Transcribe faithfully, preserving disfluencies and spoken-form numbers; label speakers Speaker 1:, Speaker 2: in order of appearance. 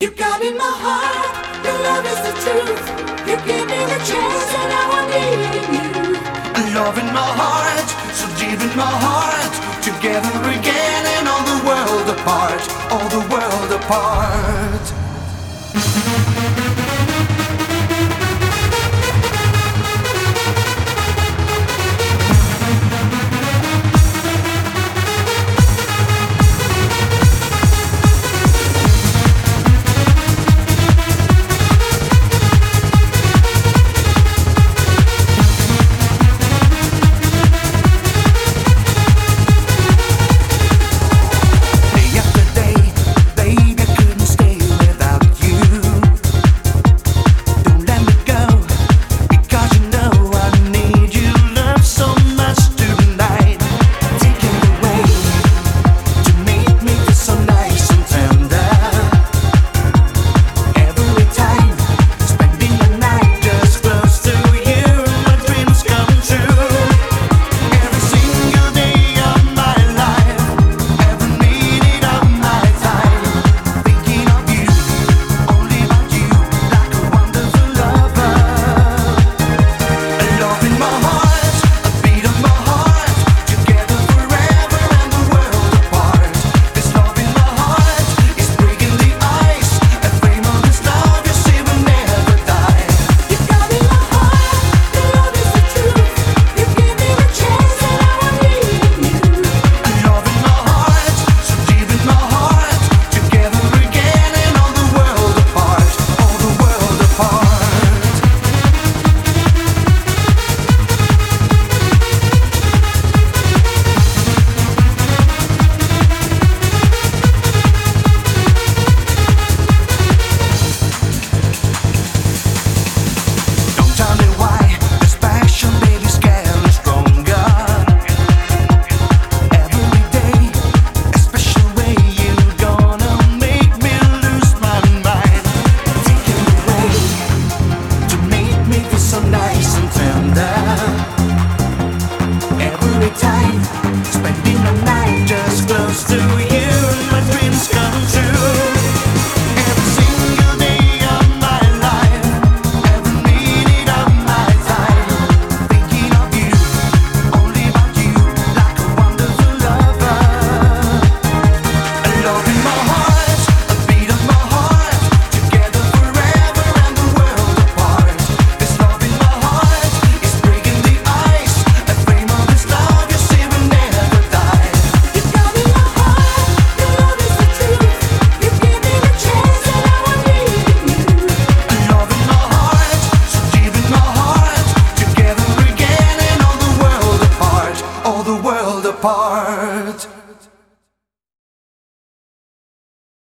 Speaker 1: You got in my heart, your love is the truth. You gave me the chance and now I'm needing you.
Speaker 2: Love in my heart, so deep in my heart. Together again and all the world apart, all the world apart.
Speaker 1: All the world apart.